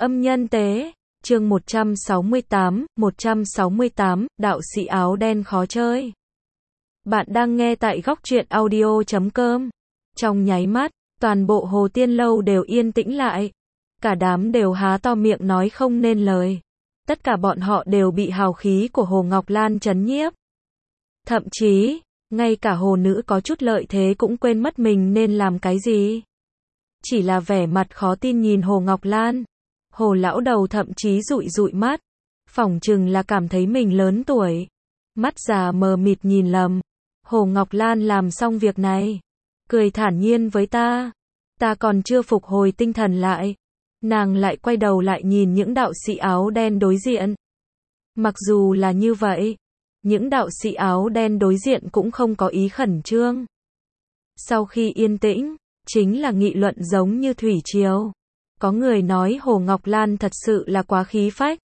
Âm nhân tế, chương 168, đạo sĩ áo đen khó chơi. Bạn đang nghe tại góc truyện audio.com. Trong nháy mắt, toàn bộ Hồ Tiên Lâu đều yên tĩnh lại. Cả đám đều há to miệng nói không nên lời. Tất cả bọn họ đều bị hào khí của Hồ Ngọc Lan trấn nhiếp. Thậm chí, ngay cả hồ nữ có chút lợi thế cũng quên mất mình nên làm cái gì. Chỉ là vẻ mặt khó tin nhìn Hồ Ngọc Lan. Hồ lão đầu thậm chí dụi dụi mắt. Phỏng chừng là cảm thấy mình lớn tuổi. Mắt già mờ mịt nhìn lầm. Hồ Ngọc Lan làm xong việc này. Cười thản nhiên với ta. Ta còn chưa phục hồi tinh thần lại. Nàng lại quay đầu lại nhìn những đạo sĩ áo đen đối diện. Mặc dù là như vậy, những đạo sĩ áo đen đối diện cũng không có ý khẩn trương. Sau khi yên tĩnh, chính là nghị luận giống như thủy triều. Có người nói Hồ Ngọc Lan thật sự là quá khí phách.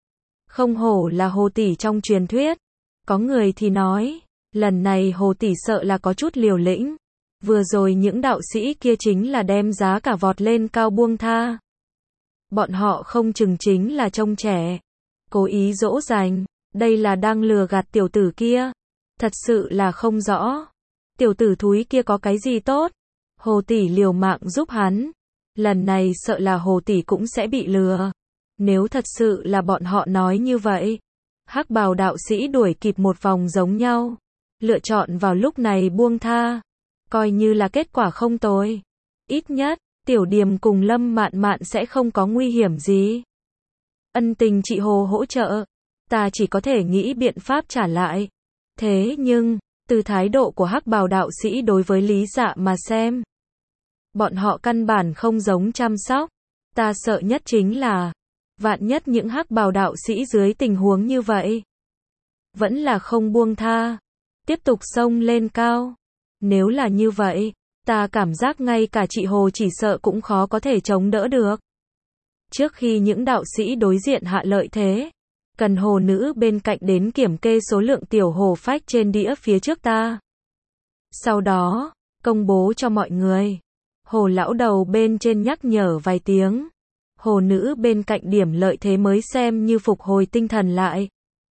Không hổ là Hồ tỷ trong truyền thuyết. Có người thì nói, lần này Hồ tỷ sợ là có chút liều lĩnh. Vừa rồi những đạo sĩ kia chính là đem giá cả vọt lên cao buông tha. Bọn họ không chừng chính là trông trẻ, cố ý dỗ dành, đây là đang lừa gạt tiểu tử kia. Thật sự là không rõ. Tiểu tử thúi kia có cái gì tốt? Hồ tỷ liều mạng giúp hắn. Lần này sợ là Hồ tỷ cũng sẽ bị lừa. Nếu thật sự là bọn họ nói như vậy, hắc bào đạo sĩ đuổi kịp một vòng giống nhau, lựa chọn vào lúc này buông tha, coi như là kết quả không tồi. Ít nhất, Tiểu Điềm cùng Lâm Mạn Mạn sẽ không có nguy hiểm gì. Ân tình chị Hồ hỗ trợ, ta chỉ có thể nghĩ biện pháp trả lại. Thế nhưng, từ thái độ của hắc bào đạo sĩ đối với Lý Dạ mà xem, bọn họ căn bản không giống chăm sóc. Ta sợ nhất chính là, vạn nhất những hắc bào đạo sĩ dưới tình huống như vậy, vẫn là không buông tha, tiếp tục xông lên cao. Nếu là như vậy, ta cảm giác ngay cả chị Hồ chỉ sợ cũng khó có thể chống đỡ được. Trước khi những đạo sĩ đối diện hạ lợi thế, cần hồ nữ bên cạnh đến kiểm kê số lượng tiểu hồ phách trên đĩa phía trước ta. Sau đó, công bố cho mọi người. Hồ lão đầu bên trên nhắc nhở vài tiếng. Hồ nữ bên cạnh điểm lợi thế mới xem như phục hồi tinh thần lại.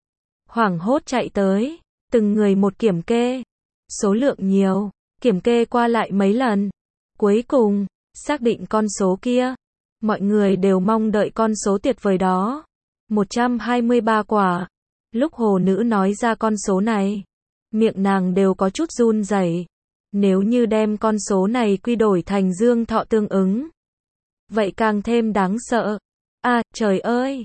Hoảng hốt chạy tới, từng người một kiểm kê. Số lượng nhiều, kiểm kê qua lại mấy lần. Cuối cùng, xác định con số kia. Mọi người đều mong đợi con số tuyệt vời đó. 123 quả. Lúc hồ nữ nói ra con số này, miệng nàng đều có chút run rẩy. Nếu như đem con số này quy đổi thành dương thọ tương ứng, vậy càng thêm đáng sợ. À, trời ơi,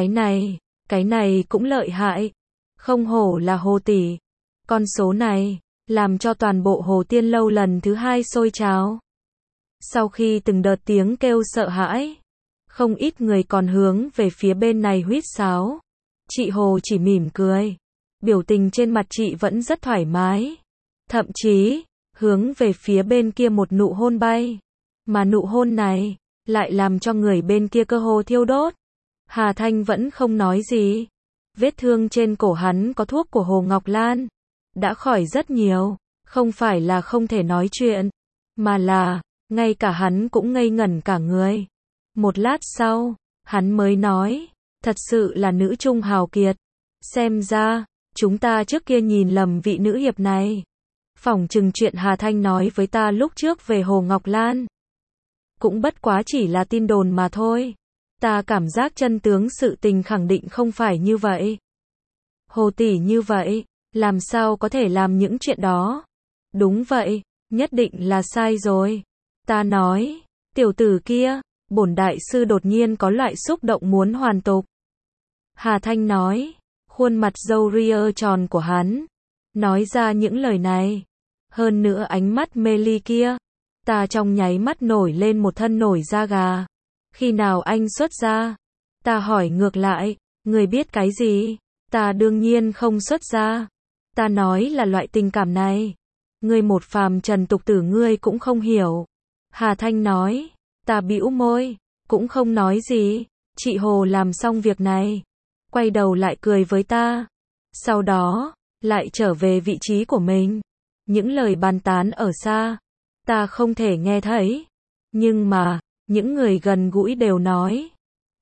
cái này cũng lợi hại. Không hổ là Hồ tỷ. Con số này, làm cho toàn bộ Hồ Tiên Lâu lần thứ hai sôi trào. Sau khi từng đợt tiếng kêu sợ hãi, không ít người còn hướng về phía bên này huýt sáo. Chị Hồ chỉ mỉm cười. Biểu tình trên mặt chị vẫn rất thoải mái. Thậm chí, hướng về phía bên kia một nụ hôn bay. Mà nụ hôn này, lại làm cho người bên kia cơ hồ thiêu đốt. Hà Thanh vẫn không nói gì. Vết thương trên cổ hắn có thuốc của Hồ Ngọc Lan. Đã khỏi rất nhiều. Không phải là không thể nói chuyện, mà là, ngay cả hắn cũng ngây ngẩn cả người. Một lát sau, hắn mới nói, thật sự là nữ trung hào kiệt. Xem ra, chúng ta trước kia nhìn lầm vị nữ hiệp này. Phỏng chừng chuyện Hà Thanh nói với ta lúc trước về Hồ Ngọc Lan cũng bất quá chỉ là tin đồn mà thôi. Ta cảm giác chân tướng sự tình khẳng định không phải như vậy. Hồ tỷ như vậy, làm sao có thể làm những chuyện đó? Đúng vậy, nhất định là sai rồi. Ta nói, tiểu tử kia, bổn đại sư đột nhiên có loại xúc động muốn hoàn tục. Hà Thanh nói, khuôn mặt râu ria tròn của hắn, nói ra những lời này. Hơn nữa ánh mắt mê ly kia, ta trong nháy mắt nổi lên một thân nổi da gà. Khi nào anh xuất ra? Ta hỏi ngược lại, người biết cái gì? Ta đương nhiên không xuất ra. Ta nói là loại tình cảm này. Ngươi một phàm trần tục tử ngươi cũng không hiểu. Hà Thanh nói, ta bĩu môi, cũng không nói gì. Chị Hồ làm xong việc này, quay đầu lại cười với ta. Sau đó, lại trở về vị trí của mình. Những lời bàn tán ở xa, ta không thể nghe thấy. Nhưng mà, những người gần gũi đều nói,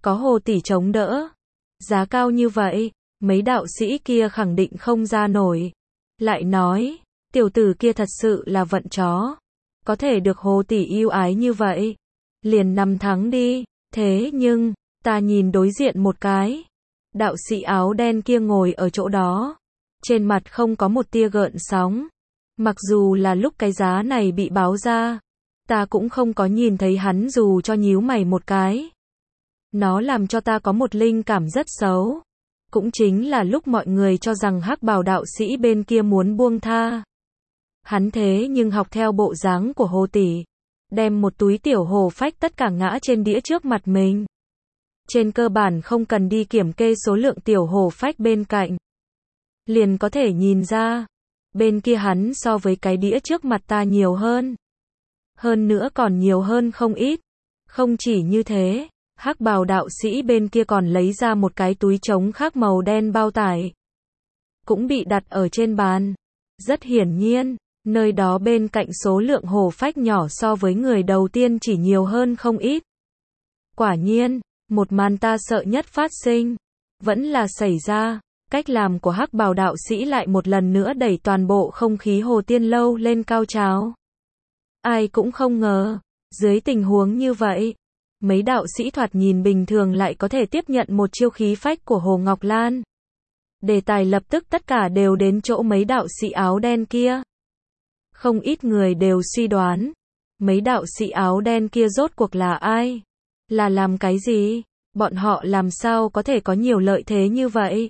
có Hồ tỷ chống đỡ. Giá cao như vậy, mấy đạo sĩ kia khẳng định không ra nổi. Lại nói, tiểu tử kia thật sự là vận chó. Có thể được Hồ tỷ yêu ái như vậy. Liền nằm thắng đi. Thế nhưng, ta nhìn đối diện một cái. Đạo sĩ áo đen kia ngồi ở chỗ đó. Trên mặt không có một tia gợn sóng. Mặc dù là lúc cái giá này bị báo ra, ta cũng không có nhìn thấy hắn dù cho nhíu mày một cái. Nó làm cho ta có một linh cảm rất xấu. Cũng chính là lúc mọi người cho rằng hắc bào đạo sĩ bên kia muốn buông tha. Hắn thế nhưng học theo bộ dáng của Hồ tỷ, đem một túi tiểu hồ phách tất cả ngã trên đĩa trước mặt mình. Trên cơ bản không cần đi kiểm kê số lượng tiểu hồ phách bên cạnh, liền có thể nhìn ra, bên kia hắn so với cái đĩa trước mặt ta nhiều hơn. Hơn nữa còn nhiều hơn không ít. Không chỉ như thế, hắc bào đạo sĩ bên kia còn lấy ra một cái túi trống khác màu đen bao tải. Cũng bị đặt ở trên bàn. Rất hiển nhiên, nơi đó bên cạnh số lượng hồ phách nhỏ so với người đầu tiên chỉ nhiều hơn không ít. Quả nhiên, một màn ta sợ nhất phát sinh. Vẫn là xảy ra. Cách làm của hắc bào đạo sĩ lại một lần nữa đẩy toàn bộ không khí Hồ Tiên Lâu lên cao trào. Ai cũng không ngờ, dưới tình huống như vậy, mấy đạo sĩ thoạt nhìn bình thường lại có thể tiếp nhận một chiêu khí phách của Hồ Ngọc Lan. Đề tài lập tức tất cả đều đến chỗ mấy đạo sĩ áo đen kia. Không ít người đều suy đoán, mấy đạo sĩ áo đen kia rốt cuộc là ai? Là làm cái gì? Bọn họ làm sao có thể có nhiều lợi thế như vậy?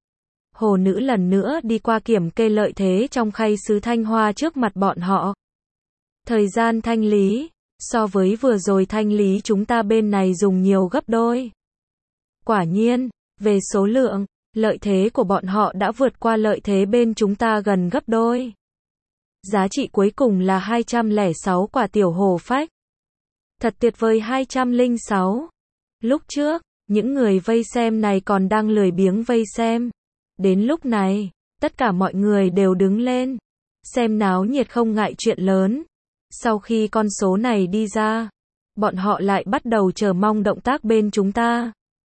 Hồ nữ lần nữa đi qua kiểm kê lợi thế trong khay sứ thanh hoa trước mặt bọn họ. Thời gian thanh lý, so với vừa rồi thanh lý chúng ta bên này dùng nhiều gấp đôi. Quả nhiên, về số lượng, lợi thế của bọn họ đã vượt qua lợi thế bên chúng ta gần gấp đôi. Giá trị cuối cùng là 206 quả tiểu hồ phách. Thật tuyệt vời 206. Lúc trước, những người vây xem này còn đang lười biếng vây xem. Đến lúc này, tất cả mọi người đều đứng lên. Xem náo nhiệt không ngại chuyện lớn. Sau khi con số này đi ra, bọn họ lại bắt đầu chờ mong động tác bên chúng ta.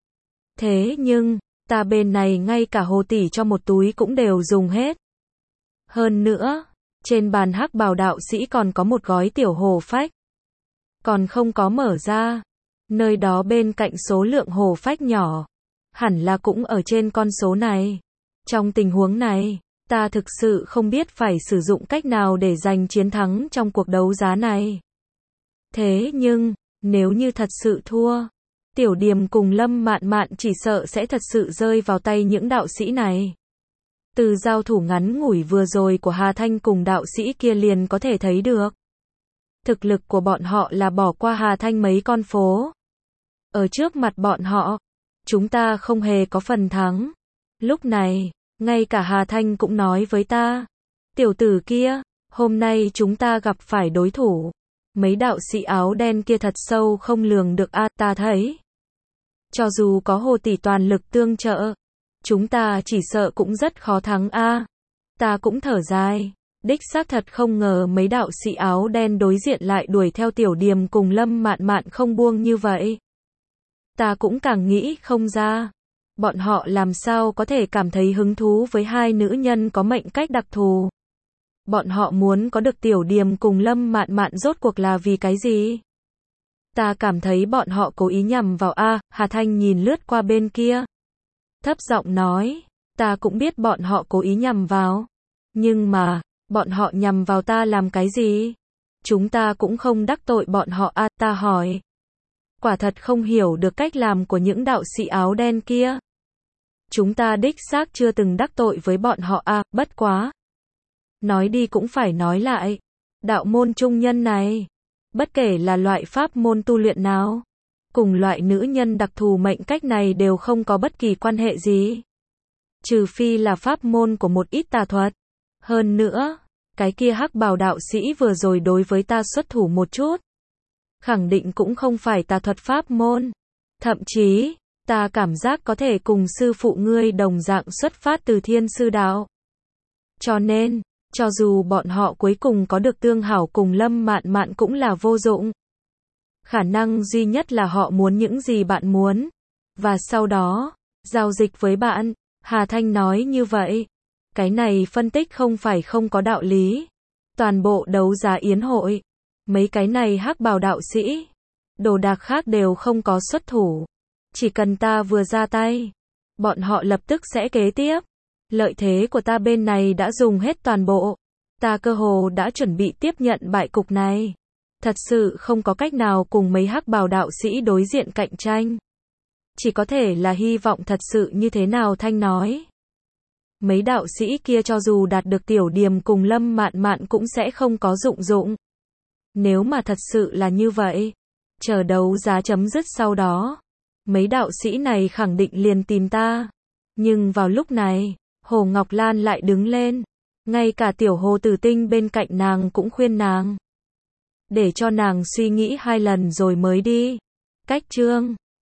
Thế nhưng, ta bên này ngay cả Hồ tỷ cho một túi cũng đều dùng hết. Hơn nữa, trên bàn hắc bào đạo sĩ còn có một gói tiểu hồ phách. Còn không có mở ra. Nơi đó bên cạnh số lượng hồ phách nhỏ. Hẳn là cũng ở trên con số này. Trong tình huống này, ta thực sự không biết phải sử dụng cách nào để giành chiến thắng trong cuộc đấu giá này. Thế nhưng, nếu như thật sự thua, Tiểu Điềm cùng Lâm Mạn Mạn chỉ sợ sẽ thật sự rơi vào tay những đạo sĩ này. Từ giao thủ ngắn ngủi vừa rồi của Hà Thanh cùng đạo sĩ kia liền có thể thấy được. Thực lực của bọn họ là bỏ qua Hà Thanh mấy con phố. Ở trước mặt bọn họ, chúng ta không hề có phần thắng. Lúc này, ngay cả Hà Thanh cũng nói với ta, tiểu tử kia, hôm nay chúng ta gặp phải đối thủ. Mấy đạo sĩ áo đen kia thật sâu không lường được a, ta thấy. Cho dù có Hồ tỷ toàn lực tương trợ, chúng ta chỉ sợ cũng rất khó thắng a. Ta cũng thở dài, đích xác thật không ngờ mấy đạo sĩ áo đen đối diện lại đuổi theo Tiểu Điềm cùng Lâm Mạn Mạn không buông như vậy. Ta cũng càng nghĩ không ra. Bọn họ làm sao có thể cảm thấy hứng thú với hai nữ nhân có mệnh cách đặc thù. Bọn họ muốn có được Tiểu Điềm cùng Lâm Mạn Mạn rốt cuộc là vì cái gì? Ta cảm thấy bọn họ cố ý nhằm vào a. Hà Thanh nhìn lướt qua bên kia. Thấp giọng nói, ta cũng biết bọn họ cố ý nhằm vào. Nhưng mà, bọn họ nhằm vào ta làm cái gì? Chúng ta cũng không đắc tội bọn họ a, ta hỏi. Quả thật không hiểu được cách làm của những đạo sĩ áo đen kia. Chúng ta đích xác chưa từng đắc tội với bọn họ a, bất quá. Nói đi cũng phải nói lại. Đạo môn trung nhân này, bất kể là loại pháp môn tu luyện nào, cùng loại nữ nhân đặc thù mệnh cách này đều không có bất kỳ quan hệ gì. Trừ phi là pháp môn của một ít tà thuật. Hơn nữa, cái kia hắc bào đạo sĩ vừa rồi đối với ta xuất thủ một chút. Khẳng định cũng không phải tà thuật pháp môn. Thậm chí, ta cảm giác có thể cùng sư phụ ngươi đồng dạng xuất phát từ Thiên Sư Đạo. Cho nên, cho dù bọn họ cuối cùng có được tương hảo cùng Lâm Mạn Mạn cũng là vô dụng. Khả năng duy nhất là họ muốn những gì bạn muốn. Và sau đó, giao dịch với bạn. Hà Thanh nói như vậy. Cái này phân tích không phải không có đạo lý. Toàn bộ đấu giá yến hội. Mấy cái này hắc bào đạo sĩ. Đồ đạc khác đều không có xuất thủ. Chỉ cần ta vừa ra tay. Bọn họ lập tức sẽ kế tiếp. Lợi thế của ta bên này đã dùng hết toàn bộ. Ta cơ hồ đã chuẩn bị tiếp nhận bại cục này. Thật sự không có cách nào cùng mấy hắc bào đạo sĩ đối diện cạnh tranh. Chỉ có thể là hy vọng thật sự như thế nào Thanh nói. Mấy đạo sĩ kia cho dù đạt được Tiểu Điềm cùng Lâm Mạn Mạn cũng sẽ không có dụng dụng. Nếu mà thật sự là như vậy, chờ đấu giá chấm dứt sau đó, mấy đạo sĩ này khẳng định liền tìm ta. Nhưng vào lúc này, Hồ Ngọc Lan lại đứng lên. Ngay cả Tiểu Hồ Tử Tinh bên cạnh nàng cũng khuyên nàng. Để cho nàng suy nghĩ 2 lần rồi mới đi. Cách chương